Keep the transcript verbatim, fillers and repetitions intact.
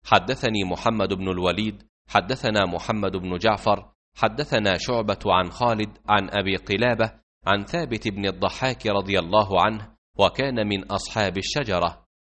حدثني محمد بن الوليد حدثنا محمد بن جعفر حدثنا شعبة عن خالد عن أبي قلابة عن ثابت بن الضحاك رضي الله عنه، وكان من أصحاب الشجرة،